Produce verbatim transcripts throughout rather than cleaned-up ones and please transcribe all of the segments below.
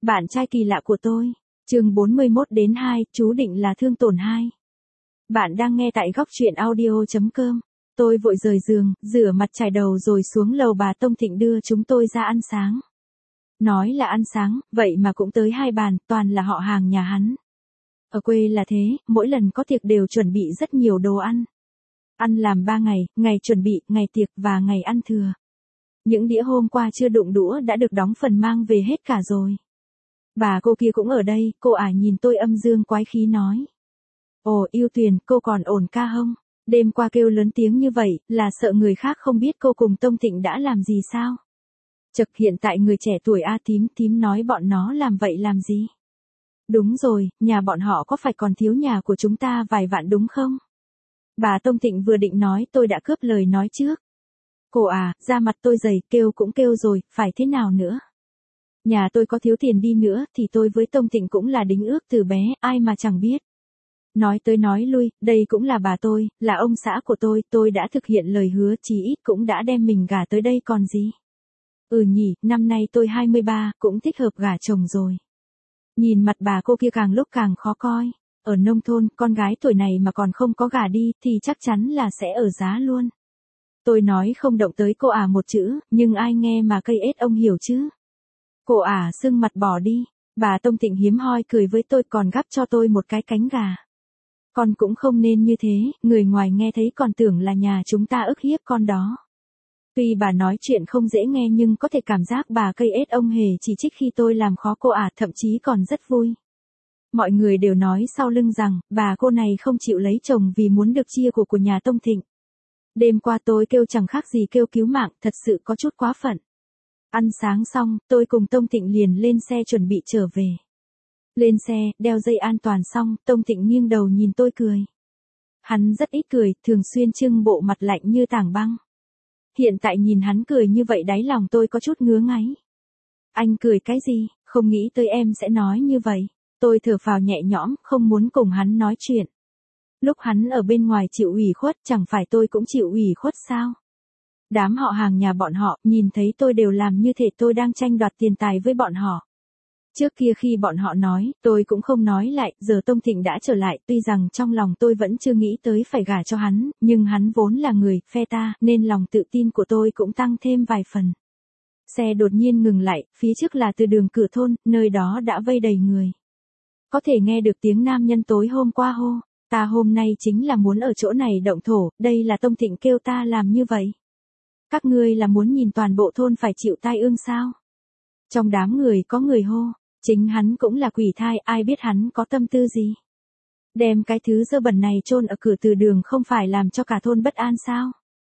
Bạn trai kỳ lạ của tôi. Chương bốn mươi mốt đến hai, chú định là thương tổn hai. Bạn đang nghe tại góc truyện audio chấm com. Tôi vội rời giường, rửa mặt chải đầu rồi xuống lầu bà Tông Thịnh đưa chúng tôi ra ăn sáng. Nói là ăn sáng, vậy mà cũng tới hai bàn, toàn là họ hàng nhà hắn. Ở quê là thế, mỗi lần có tiệc đều chuẩn bị rất nhiều đồ ăn. Ăn làm ba ngày, ngày chuẩn bị, ngày tiệc và ngày ăn thừa. Những đĩa hôm qua chưa đụng đũa đã được đóng phần mang về hết cả rồi. Bà cô kia cũng ở đây, cô ả nhìn tôi âm dương quái khí nói. Ồ yêu Tuyền, cô còn ổn ca hông? Đêm qua kêu lớn tiếng như vậy, là sợ người khác không biết cô cùng Tông Thịnh đã làm gì sao? Chật hiện tại người trẻ tuổi A tím tím nói bọn nó làm vậy làm gì? Đúng rồi, nhà bọn họ có phải còn thiếu nhà của chúng ta vài vạn đúng không? Bà Tông Thịnh vừa định nói tôi đã cướp lời nói trước. Cô à, da mặt tôi dày, kêu cũng kêu rồi, phải thế nào nữa? Nhà tôi có thiếu tiền đi nữa thì tôi với Tông Thịnh cũng là đính ước từ bé, ai mà chẳng biết. Nói tới nói lui, đây cũng là bà tôi, là ông xã của tôi, tôi đã thực hiện lời hứa chí ít cũng đã đem mình gả tới đây còn gì. Ừ nhỉ, năm nay tôi hai mươi ba, cũng thích hợp gả chồng rồi. Nhìn mặt bà cô kia càng lúc càng khó coi. Ở nông thôn, con gái tuổi này mà còn không có gả đi thì chắc chắn là sẽ ở giá luôn. Tôi nói không động tới cô ả một chữ, nhưng ai nghe mà cây ết ông hiểu chứ. Cô ả sưng mặt bỏ đi. Bà Tông Thịnh hiếm hoi cười với tôi còn gắp cho tôi một cái cánh gà. Con cũng không nên như thế, người ngoài nghe thấy còn tưởng là nhà chúng ta ức hiếp con đó. Tuy bà nói chuyện không dễ nghe nhưng có thể cảm giác bà cây ết ông hề chỉ trích khi tôi làm khó cô ả, thậm chí còn rất vui. Mọi người đều nói sau lưng rằng, bà cô này không chịu lấy chồng vì muốn được chia của của nhà Tông Thịnh. Đêm qua tôi kêu chẳng khác gì kêu cứu mạng, thật sự có chút quá phận. Ăn sáng xong, tôi cùng Tông Thịnh liền lên xe chuẩn bị trở về. Lên xe, đeo dây an toàn xong, Tông Thịnh nghiêng đầu nhìn tôi cười. Hắn rất ít cười, thường xuyên trưng bộ mặt lạnh như tảng băng. Hiện tại nhìn hắn cười như vậy đáy lòng tôi có chút ngứa ngáy. Anh cười cái gì, không nghĩ tới em sẽ nói như vậy. Tôi thở phào nhẹ nhõm, không muốn cùng hắn nói chuyện. Lúc hắn ở bên ngoài chịu ủy khuất, chẳng phải tôi cũng chịu ủy khuất sao? Đám họ hàng nhà bọn họ, nhìn thấy tôi đều làm như thể tôi đang tranh đoạt tiền tài với bọn họ. Trước kia khi bọn họ nói, tôi cũng không nói lại, giờ Tông Thịnh đã trở lại, tuy rằng trong lòng tôi vẫn chưa nghĩ tới phải gả cho hắn, nhưng hắn vốn là người, phe ta, nên lòng tự tin của tôi cũng tăng thêm vài phần. Xe đột nhiên ngừng lại, phía trước là từ đường cửa thôn, nơi đó đã vây đầy người. Có thể nghe được tiếng nam nhân tối hôm qua hô, ta hôm nay chính là muốn ở chỗ này động thổ, đây là Tông Thịnh kêu ta làm như vậy. Các ngươi là muốn nhìn toàn bộ thôn phải chịu tai ương sao? Trong đám người có người hô, chính hắn cũng là quỷ thai, ai biết hắn có tâm tư gì? Đem cái thứ dơ bẩn này chôn ở cửa từ đường không phải làm cho cả thôn bất an sao?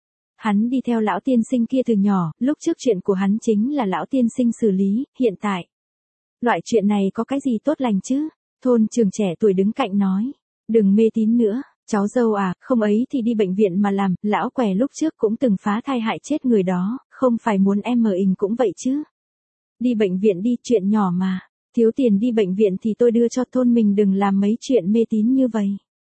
Hắn đi theo lão tiên sinh kia từ nhỏ, lúc trước chuyện của hắn chính là lão tiên sinh xử lý, hiện tại. Loại chuyện này có cái gì tốt lành chứ? Thôn trưởng trẻ tuổi đứng cạnh nói, đừng mê tín nữa, cháu dâu à, không ấy thì đi bệnh viện mà làm, lão què lúc trước cũng từng phá thai hại chết người đó, không phải muốn em mờ ình cũng vậy chứ. Đi bệnh viện đi, chuyện nhỏ mà, thiếu tiền đi bệnh viện thì tôi đưa cho thôn mình, đừng làm mấy chuyện mê tín như vậy.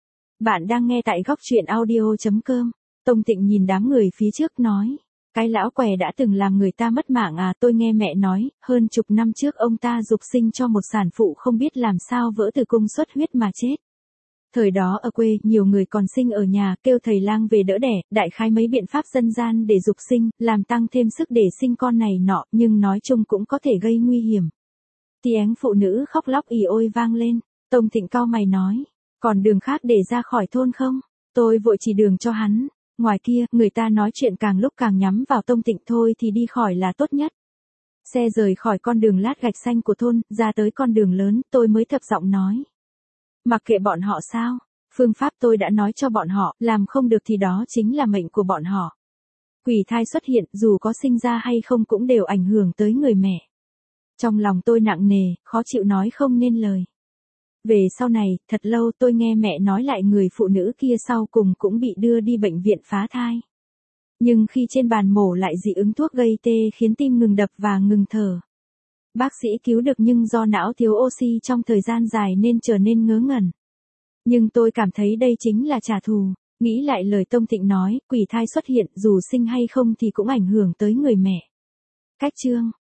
Bạn đang nghe tại góc truyện audio chấm com. Tông Thịnh nhìn đám người phía trước nói, cái lão què đã từng làm người ta mất mạng à, tôi nghe mẹ nói, hơn chục năm trước ông ta dục sinh cho một sản phụ không biết làm sao vỡ tử cung xuất huyết mà chết. Thời đó ở quê, nhiều người còn sinh ở nhà, kêu thầy lang về đỡ đẻ, đại khái mấy biện pháp dân gian để dục sinh, làm tăng thêm sức để sinh con này nọ, nhưng nói chung cũng có thể gây nguy hiểm. Tiếng phụ nữ khóc lóc ì ôi vang lên, Tông Thịnh cau mày nói, còn đường khác để ra khỏi thôn không? Tôi vội chỉ đường cho hắn, ngoài kia, người ta nói chuyện càng lúc càng nhắm vào Tông Thịnh, thôi thì đi khỏi là tốt nhất. Xe rời khỏi con đường lát gạch xanh của thôn, ra tới con đường lớn, tôi mới thấp giọng nói. Mặc kệ bọn họ sao, phương pháp tôi đã nói cho bọn họ, làm không được thì đó chính là mệnh của bọn họ. Quỷ thai xuất hiện, dù có sinh ra hay không cũng đều ảnh hưởng tới người mẹ. Trong lòng tôi nặng nề, khó chịu nói không nên lời. Về sau này, thật lâu tôi nghe mẹ nói lại người phụ nữ kia sau cùng cũng bị đưa đi bệnh viện phá thai. Nhưng khi trên bàn mổ lại dị ứng thuốc gây tê khiến tim ngừng đập và ngừng thở. Bác sĩ cứu được nhưng do não thiếu oxy trong thời gian dài nên trở nên ngớ ngẩn. Nhưng tôi cảm thấy đây chính là trả thù, nghĩ lại lời Tông Thịnh nói, quỷ thai xuất hiện dù sinh hay không thì cũng ảnh hưởng tới người mẹ. Cách chương